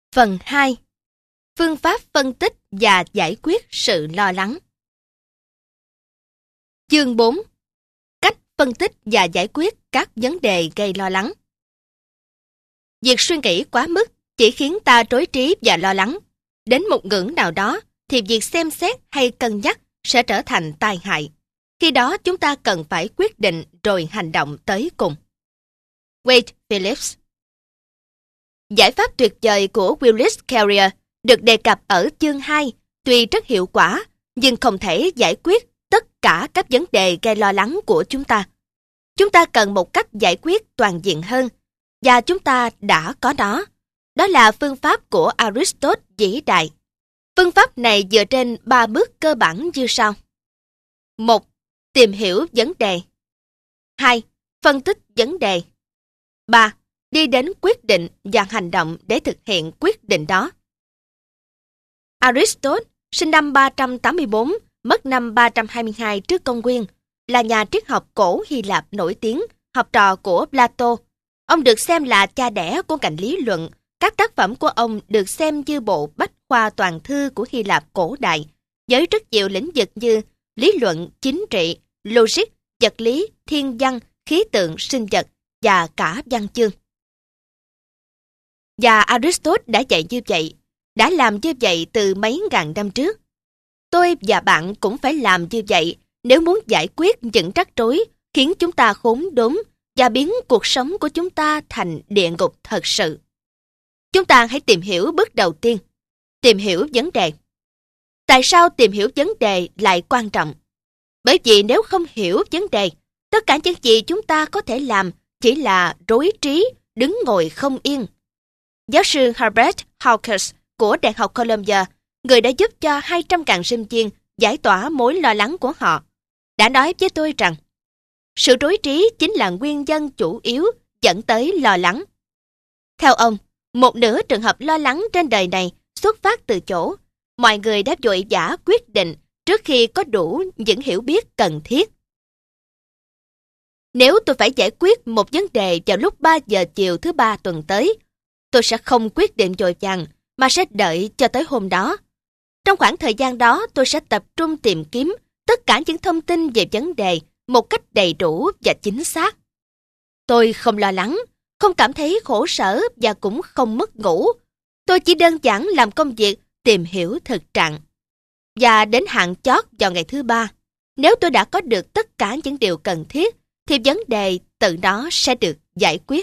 Phần 2. Phương pháp phân tích và giải quyết sự lo lắng. Chương 4. Cách phân tích và giải quyết các vấn đề gây lo lắng. Việc suy nghĩ quá mức chỉ khiến ta rối trí và lo lắng. Đến một ngưỡng nào đó thì việc xem xét hay cân nhắc sẽ trở thành tai hại. Khi đó chúng ta cần phải quyết định rồi hành động tới cùng. Wade Phillips. Giải pháp tuyệt vời của Willis Carrier được đề cập ở chương 2 tuy rất hiệu quả nhưng không thể giải quyết tất cả các vấn đề gây lo lắng của chúng ta. Chúng ta cần một cách giải quyết toàn diện hơn và chúng ta đã có nó. Đó là phương pháp của Aristotle vĩ đại. Phương pháp này dựa trên 3 bước cơ bản như sau. 1. Tìm hiểu vấn đề. 2. Phân tích vấn đề. 3. Đi đến quyết định và hành động để thực hiện quyết định đó. Aristotle, sinh năm 384, mất năm 322 trước công nguyên, là nhà triết học cổ Hy Lạp nổi tiếng, học trò của Plato. Ông được xem là cha đẻ của ngành lý luận. Các tác phẩm của ông được xem như bộ bách khoa toàn thư của Hy Lạp cổ đại, với rất nhiều lĩnh vực như lý luận, chính trị, logic, vật lý, thiên văn, khí tượng, sinh vật và cả văn chương. Và Aristotle đã dạy như vậy, đã làm như vậy từ mấy ngàn năm trước. Tôi và bạn cũng phải làm như vậy nếu muốn giải quyết những rắc rối khiến chúng ta khốn đốn và biến cuộc sống của chúng ta thành địa ngục thật sự. Chúng ta hãy tìm hiểu bước đầu tiên. Tìm hiểu vấn đề. Tại sao tìm hiểu vấn đề lại quan trọng? Bởi vì nếu không hiểu vấn đề, tất cả những gì chúng ta có thể làm chỉ là rối trí, đứng ngồi không yên. Giáo sư Herbert Hawkes của Đại học Columbia, người đã giúp cho 200.000 sinh viên giải tỏa mối lo lắng của họ, đã nói với tôi rằng sự rối trí chính là nguyên nhân chủ yếu dẫn tới lo lắng. Theo ông, một nửa trường hợp lo lắng trên đời này xuất phát từ chỗ mọi người đã vội vã quyết định trước khi có đủ những hiểu biết cần thiết. Nếu tôi phải giải quyết một vấn đề vào lúc 3 giờ chiều thứ Ba tuần tới, tôi sẽ không quyết định vội vàng mà sẽ đợi cho tới hôm đó. Trong khoảng thời gian đó, tôi sẽ tập trung tìm kiếm tất cả những thông tin về vấn đề một cách đầy đủ và chính xác. Tôi không lo lắng, không cảm thấy khổ sở và cũng không mất ngủ. Tôi chỉ đơn giản làm công việc tìm hiểu thực trạng. Và đến hạn chót vào ngày thứ Ba, nếu tôi đã có được tất cả những điều cần thiết, thì vấn đề tự nó sẽ được giải quyết.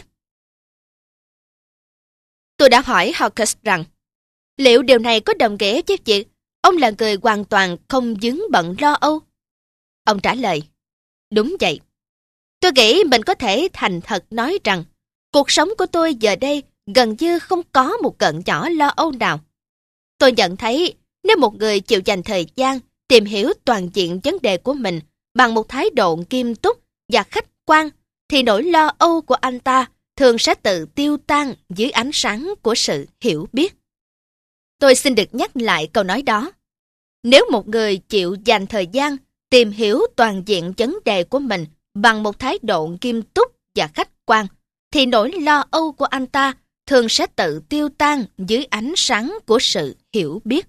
Tôi đã hỏi Hawkes rằng, liệu điều này có đồng nghĩa với việc ông là người hoàn toàn không vướng bận lo âu? Ông trả lời, đúng vậy. Tôi nghĩ mình có thể thành thật nói rằng, cuộc sống của tôi giờ đây gần như không có một cận nhỏ lo âu nào. Tôi nhận thấy, nếu một người chịu dành thời gian tìm hiểu toàn diện vấn đề của mình bằng một thái độ nghiêm túc và khách quan, thì nỗi lo âu của anh ta thường sẽ tự tiêu tan dưới ánh sáng của sự hiểu biết. Tôi xin được nhắc lại câu nói đó. Nếu một người chịu dành thời gian tìm hiểu toàn diện vấn đề của mình bằng một thái độ nghiêm túc và khách quan, thì nỗi lo âu của anh ta thường sẽ tự tiêu tan dưới ánh sáng của sự hiểu biết.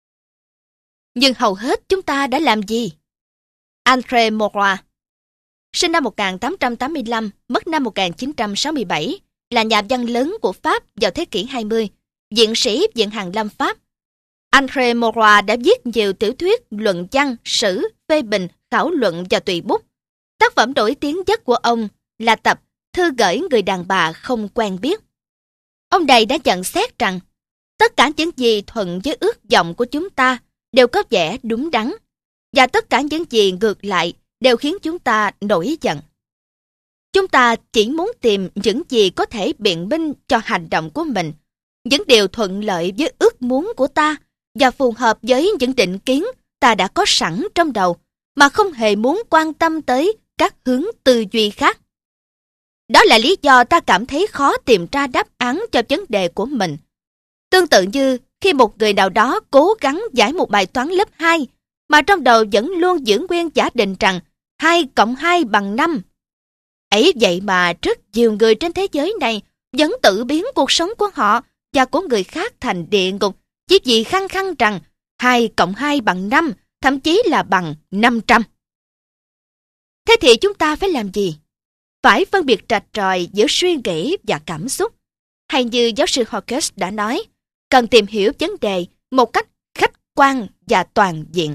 Nhưng hầu hết chúng ta đã làm gì? André Maurois, sinh năm 1885, mất năm 1967, là nhà văn lớn của Pháp vào thế kỷ 20, viện sĩ Viện Hàn Lâm Pháp. André Maurois đã viết nhiều tiểu thuyết, luận văn, sử, phê bình, khảo luận và tùy bút. Tác phẩm nổi tiếng nhất của ông là tập Thư gửi người đàn bà không quen biết. Ông này đã nhận xét rằng tất cả những gì thuận với ước vọng của chúng ta đều có vẻ đúng đắn, và tất cả những gì ngược lại đều khiến chúng ta nổi giận. Chúng ta chỉ muốn tìm những gì có thể biện minh cho hành động của mình, những điều thuận lợi với ước muốn của ta và phù hợp với những định kiến ta đã có sẵn trong đầu, mà không hề muốn quan tâm tới các hướng tư duy khác. Đó là lý do ta cảm thấy khó tìm ra đáp án cho vấn đề của mình. Tương tự như khi một người nào đó cố gắng giải một bài toán lớp 2, mà trong đầu vẫn luôn giữ nguyên giả định rằng 2 cộng 2 bằng 5. Ấy vậy mà rất nhiều người trên thế giới này vẫn tự biến cuộc sống của họ và của người khác thành địa ngục chỉ vì khăng khăng rằng 2 cộng 2 bằng 5, thậm chí là bằng 500. Thế thì chúng ta phải làm gì? Phải phân biệt rạch ròi giữa suy nghĩ và cảm xúc. Hay như giáo sư Hawkes đã nói, cần tìm hiểu vấn đề một cách khách quan và toàn diện.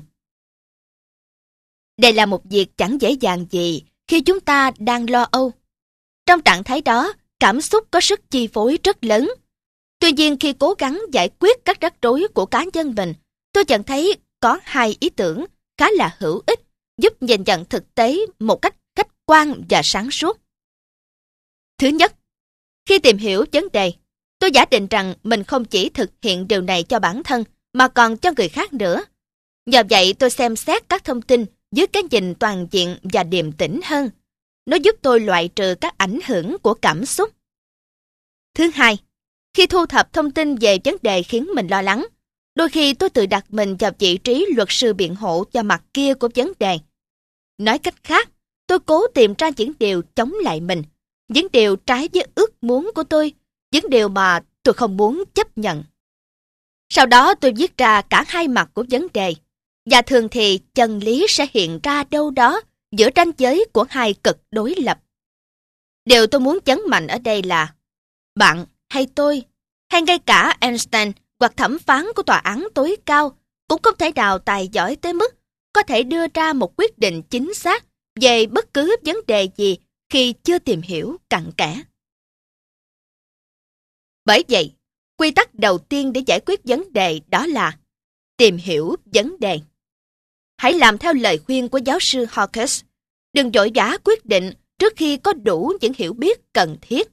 Đây là một việc chẳng dễ dàng gì khi chúng ta đang lo âu. Trong trạng thái đó, cảm xúc có sức chi phối rất lớn. Tuy nhiên khi cố gắng giải quyết các rắc rối của cá nhân mình, tôi nhận thấy có 2 ý tưởng khá là hữu ích giúp nhìn nhận thực tế một cách khách quan và sáng suốt. Thứ nhất, khi tìm hiểu vấn đề, tôi giả định rằng mình không chỉ thực hiện điều này cho bản thân mà còn cho người khác nữa. Nhờ vậy tôi xem xét các thông tin dưới cái nhìn toàn diện và điềm tĩnh hơn. Nó giúp tôi loại trừ các ảnh hưởng của cảm xúc. Thứ hai, khi thu thập thông tin về vấn đề khiến mình lo lắng, đôi khi tôi tự đặt mình vào vị trí luật sư biện hộ cho mặt kia của vấn đề. Nói cách khác, tôi cố tìm ra những điều chống lại mình, những điều trái với ước muốn của tôi, những điều mà tôi không muốn chấp nhận. Sau đó tôi viết ra cả 2 mặt của vấn đề, và thường thì chân lý sẽ hiện ra đâu đó giữa ranh giới của 2 cực đối lập. Điều tôi muốn nhấn mạnh ở đây là bạn hay tôi, hay ngay cả Einstein hoặc thẩm phán của tòa án tối cao cũng không thể nào tài giỏi tới mức có thể đưa ra một quyết định chính xác về bất cứ vấn đề gì khi chưa tìm hiểu cặn kẽ. Bởi vậy, quy tắc đầu tiên để giải quyết vấn đề đó là tìm hiểu vấn đề. Hãy làm theo lời khuyên của giáo sư Hawkes. Đừng vội vã quyết định trước khi có đủ những hiểu biết cần thiết.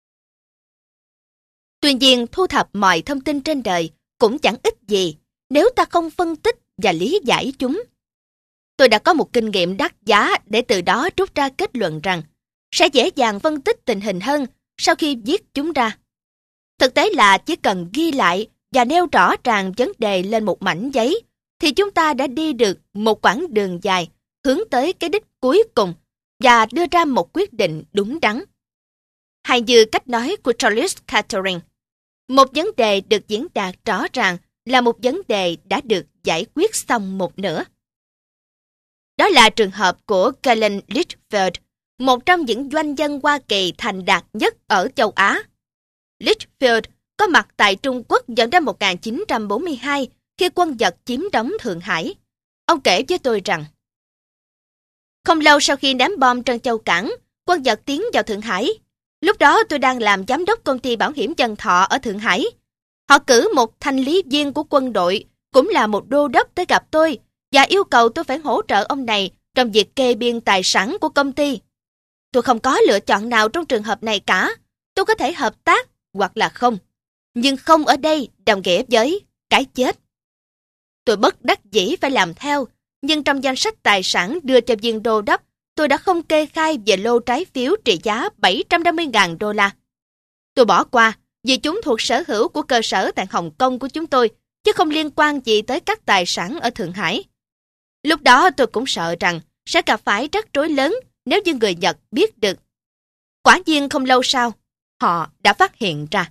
Tuy nhiên, thu thập mọi thông tin trên đời cũng chẳng ích gì nếu ta không phân tích và lý giải chúng. Tôi đã có một kinh nghiệm đắt giá để từ đó rút ra kết luận rằng sẽ dễ dàng phân tích tình hình hơn sau khi viết chúng ra. Thực tế là chỉ cần ghi lại và nêu rõ ràng vấn đề lên một mảnh giấy thì chúng ta đã đi được một quãng đường dài hướng tới cái đích cuối cùng và đưa ra một quyết định đúng đắn. Hay như cách nói của Charles Catherine, một vấn đề được diễn đạt rõ ràng là một vấn đề đã được giải quyết xong một nửa. Đó là trường hợp của Galen Litchfield, một trong những doanh nhân Hoa Kỳ thành đạt nhất ở châu Á. Litchfield có mặt tại Trung Quốc vào năm 1942 khi quân Nhật chiếm đóng Thượng Hải. Ông kể với tôi rằng, không lâu sau khi ném bom Trân Châu Cảng, quân Nhật tiến vào Thượng Hải. Lúc đó tôi đang làm giám đốc công ty bảo hiểm Dân Thọ ở Thượng Hải. Họ cử một thanh lý viên của quân đội, cũng là một đô đốc tới gặp tôi, và yêu cầu tôi phải hỗ trợ ông này trong việc kê biên tài sản của công ty. Tôi không có lựa chọn nào trong trường hợp này cả. Tôi có thể hợp tác hoặc là không. Nhưng không ở đây đồng nghĩa với cái chết. Tôi bất đắc dĩ phải làm theo, nhưng trong danh sách tài sản đưa cho viên đô đốc, tôi đã không kê khai về lô trái phiếu trị giá $750.000. Tôi bỏ qua vì chúng thuộc sở hữu của cơ sở tại Hồng Kông của chúng tôi, chứ không liên quan gì tới các tài sản ở Thượng Hải. Lúc đó tôi cũng sợ rằng sẽ gặp phải rắc rối lớn nếu như người Nhật biết được. Quả nhiên không lâu sau, họ đã phát hiện ra.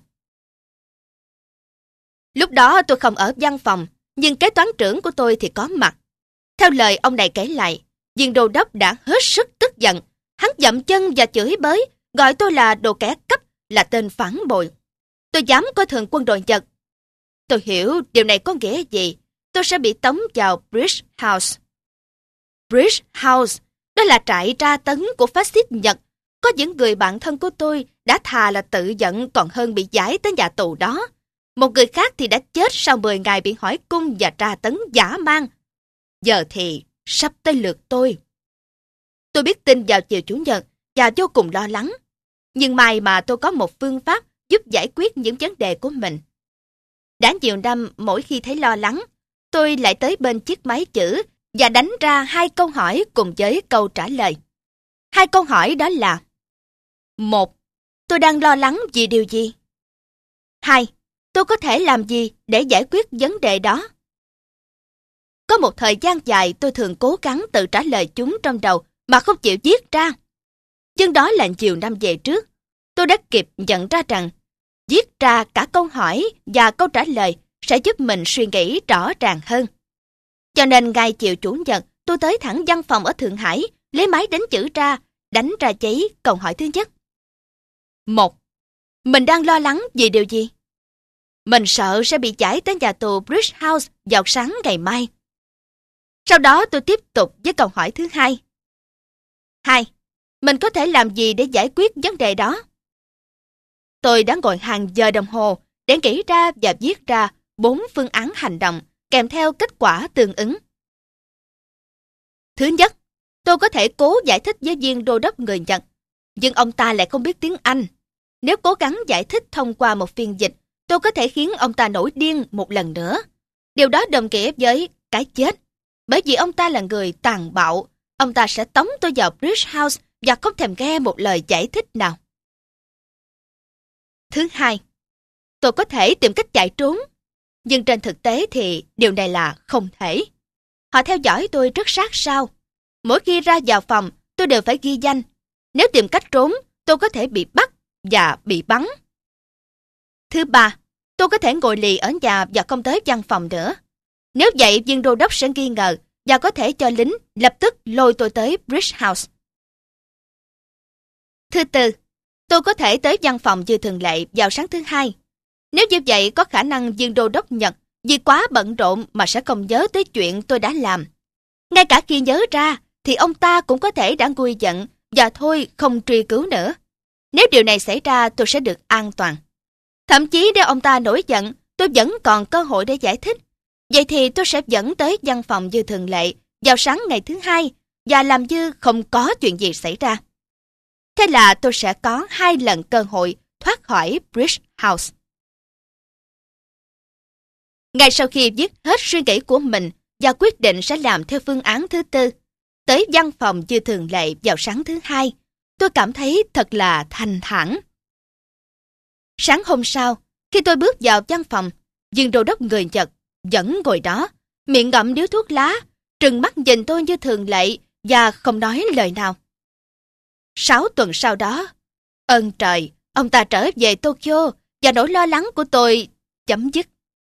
Lúc đó tôi không ở văn phòng, nhưng kế toán trưởng của tôi thì có mặt. Theo lời ông này kể lại, viên đô đốc đã hết sức tức giận. Hắn dậm chân và chửi bới, gọi tôi là đồ kẻ cắp, là tên phản bội. Tôi dám coi thường quân đội Nhật. Tôi hiểu điều này có nghĩa gì. Tôi sẽ bị tống vào Bridge House. Bridge House, đó là trại tra tấn của phát xít Nhật. Có những người bạn thân của tôi đã thà là tự giận còn hơn bị giải tới nhà tù đó. Một người khác thì đã chết sau 10 ngày bị hỏi cung và tra tấn dã man. Giờ thì sắp tới lượt tôi. Tôi biết tin vào chiều Chủ nhật và vô cùng lo lắng. Nhưng may mà tôi có một phương pháp giúp giải quyết những vấn đề của mình. Đã nhiều năm mỗi khi thấy lo lắng, tôi lại tới bên chiếc máy chữ và đánh ra 2 câu hỏi cùng với câu trả lời. 2 câu hỏi đó là: 1. Tôi đang lo lắng vì điều gì? 2. Tôi có thể làm gì để giải quyết vấn đề đó? Có một thời gian dài tôi thường cố gắng tự trả lời chúng trong đầu mà không chịu viết ra. Nhưng đó là nhiều năm về trước. Tôi đã kịp nhận ra rằng viết ra cả câu hỏi và câu trả lời sẽ giúp mình suy nghĩ rõ ràng hơn. Cho nên ngay chiều Chủ nhật, tôi tới thẳng văn phòng ở Thượng Hải, lấy máy đánh chữ ra, đánh ra giấy câu hỏi thứ nhất. 1. Mình đang lo lắng vì điều gì? Mình sợ sẽ bị giải tới nhà tù Bridge House vào sáng ngày mai. Sau đó tôi tiếp tục với câu hỏi thứ hai. 2. Mình có thể làm gì để giải quyết vấn đề đó? Tôi đã ngồi hàng giờ đồng hồ để nghĩ ra và viết ra 4 phương án hành động kèm theo kết quả tương ứng. Thứ nhất, tôi có thể cố giải thích với viên đô đốc người Nhật, nhưng ông ta lại không biết tiếng Anh. Nếu cố gắng giải thích thông qua một phiên dịch, tôi có thể khiến ông ta nổi điên một lần nữa. Điều đó đồng nghĩa với cái chết. Bởi vì ông ta là người tàn bạo, ông ta sẽ tống tôi vào Bridge House và không thèm nghe một lời giải thích nào. Thứ hai, tôi có thể tìm cách chạy trốn, nhưng trên thực tế thì điều này là không thể. Họ theo dõi tôi rất sát sao. Mỗi khi ra vào phòng, tôi đều phải ghi danh. Nếu tìm cách trốn, tôi có thể bị bắt và bị bắn. Thứ ba, tôi có thể ngồi lì ở nhà và không tới văn phòng nữa. Nếu vậy, viên đô đốc sẽ nghi ngờ và có thể cho lính lập tức lôi tôi tới Bridge House. Thứ tư, tôi có thể tới văn phòng như thường lệ vào sáng thứ hai. Nếu như vậy, có khả năng viên đô đốc Nhật vì quá bận rộn mà sẽ không nhớ tới chuyện tôi đã làm. Ngay cả khi nhớ ra, thì ông ta cũng có thể đã nguôi giận và thôi không truy cứu nữa. Nếu điều này xảy ra, tôi sẽ được an toàn. Thậm chí nếu ông ta nổi giận, tôi vẫn còn cơ hội để giải thích. Vậy thì tôi sẽ dẫn tới văn phòng như thường lệ vào sáng ngày thứ hai và làm như không có chuyện gì xảy ra. Thế là tôi sẽ có 2 lần cơ hội thoát khỏi Bridge House. Ngay sau khi viết hết suy nghĩ của mình và quyết định sẽ làm theo phương án thứ tư, tới văn phòng như thường lệ vào sáng thứ hai, tôi cảm thấy thật là thanh thản. Sáng hôm sau, khi tôi bước vào văn phòng, viên đô đốc người Nhật vẫn ngồi đó, miệng ngậm điếu thuốc lá, trừng mắt nhìn tôi như thường lệ và không nói lời nào. 6 tuần sau đó, ơn trời, ông ta trở về Tokyo và nỗi lo lắng của tôi chấm dứt.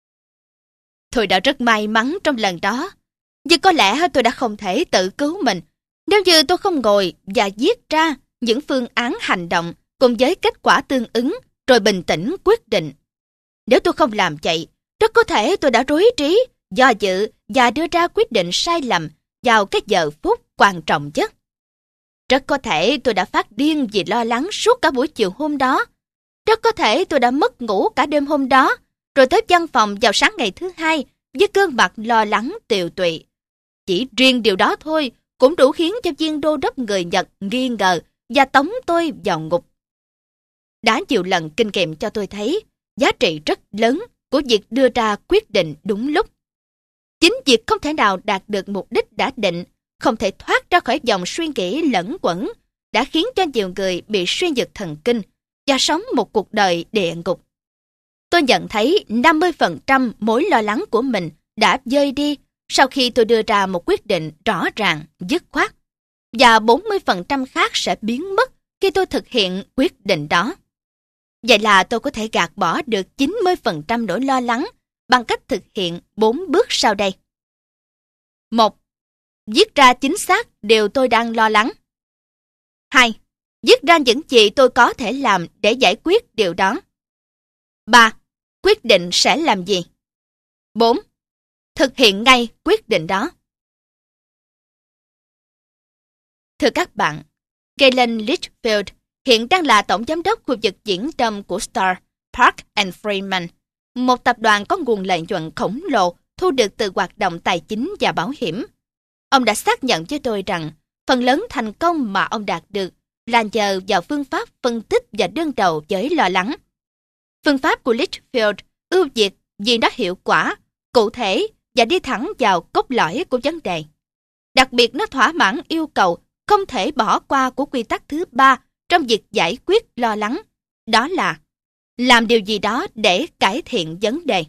Tôi đã rất may mắn trong lần đó, nhưng có lẽ tôi đã không thể tự cứu mình nếu như tôi không ngồi và viết ra những phương án hành động cùng với kết quả tương ứng rồi bình tĩnh quyết định. Nếu tôi không làm vậy, rất có thể tôi đã rối trí, do dự và đưa ra quyết định sai lầm vào cái giờ phút quan trọng nhất. Rất có thể tôi đã phát điên vì lo lắng suốt cả buổi chiều hôm đó. Rất có thể tôi đã mất ngủ cả đêm hôm đó, rồi tới văn phòng vào sáng ngày thứ hai với gương mặt lo lắng tiều tụy. Chỉ riêng điều đó thôi cũng đủ khiến cho viên đô đốc người Nhật nghi ngờ và tống tôi vào ngục. Đã nhiều lần kinh nghiệm cho tôi thấy giá trị rất lớn của việc đưa ra quyết định đúng lúc. Chính việc không thể nào đạt được mục đích đã định, không thể thoát ra khỏi dòng suy nghĩ lẫn quẩn, đã khiến cho nhiều người bị suy nhược thần kinh và sống một cuộc đời địa ngục. Tôi nhận thấy 50% mối lo lắng của mình đã vơi đi sau khi tôi đưa ra một quyết định rõ ràng, dứt khoát, và 40% khác sẽ biến mất khi tôi thực hiện quyết định đó. Vậy là tôi có thể gạt bỏ được 90% nỗi lo lắng bằng cách thực hiện 4 bước sau đây. 1. Viết ra chính xác điều tôi đang lo lắng. 2. Viết ra những gì tôi có thể làm để giải quyết điều đó. 3. Quyết định sẽ làm gì. 4. Thực hiện ngay quyết định đó. Thưa các bạn, Galen Litchfield hiện đang là tổng giám đốc khu vực viễn đông của Star, Park and Freeman, một tập đoàn có nguồn lợi nhuận khổng lồ thu được từ hoạt động tài chính và bảo hiểm. Ông đã xác nhận với tôi rằng phần lớn thành công mà ông đạt được là nhờ vào phương pháp phân tích và đương đầu với lo lắng. Phương pháp của Litchfield ưu việt vì nó hiệu quả, cụ thể và đi thẳng vào cốt lõi của vấn đề. Đặc biệt nó thỏa mãn yêu cầu không thể bỏ qua của quy tắc thứ 3 trong việc giải quyết lo lắng, đó là làm điều gì đó để cải thiện vấn đề.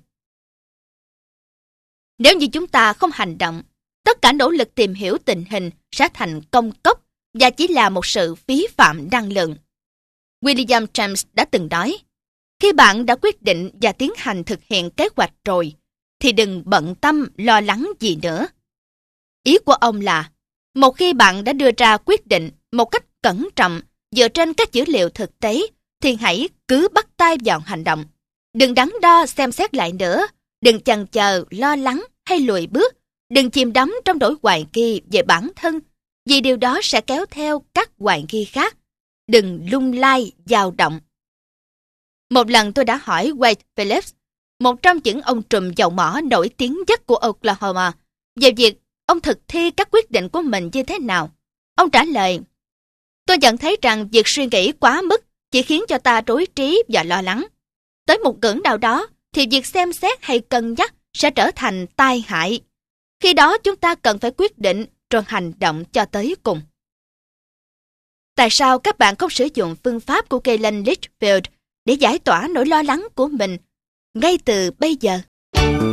Nếu như chúng ta không hành động, tất cả nỗ lực tìm hiểu tình hình sẽ thành công cốc và chỉ là một sự phí phạm năng lượng. William James đã từng nói, Khi bạn đã quyết định và tiến hành thực hiện kế hoạch rồi, thì đừng bận tâm lo lắng gì nữa. Ý của ông là, một khi bạn đã đưa ra quyết định một cách cẩn trọng dựa trên các dữ liệu thực tế, thì hãy cứ bắt tay vào hành động. Đừng đắn đo xem xét lại nữa, đừng chần chờ, lo lắng hay lùi bước, đừng chìm đắm trong nỗi hoài nghi về bản thân, vì điều đó sẽ kéo theo các hoài nghi khác. Đừng lung lay, dao động. Một lần tôi đã hỏi Wade Phillips, một trong những ông trùm dầu mỏ nổi tiếng nhất của Oklahoma, về việc ông thực thi các quyết định của mình như thế nào. Ông trả lời, tôi nhận thấy rằng việc suy nghĩ quá mức chỉ khiến cho ta rối trí và lo lắng. Tới một ngưỡng nào đó, thì việc xem xét hay cân nhắc sẽ trở thành tai hại. Khi đó chúng ta cần phải quyết định rồi hành động cho tới cùng. Tại sao các bạn không sử dụng phương pháp của Galen Litchfield để giải tỏa nỗi lo lắng của mình ngay từ bây giờ?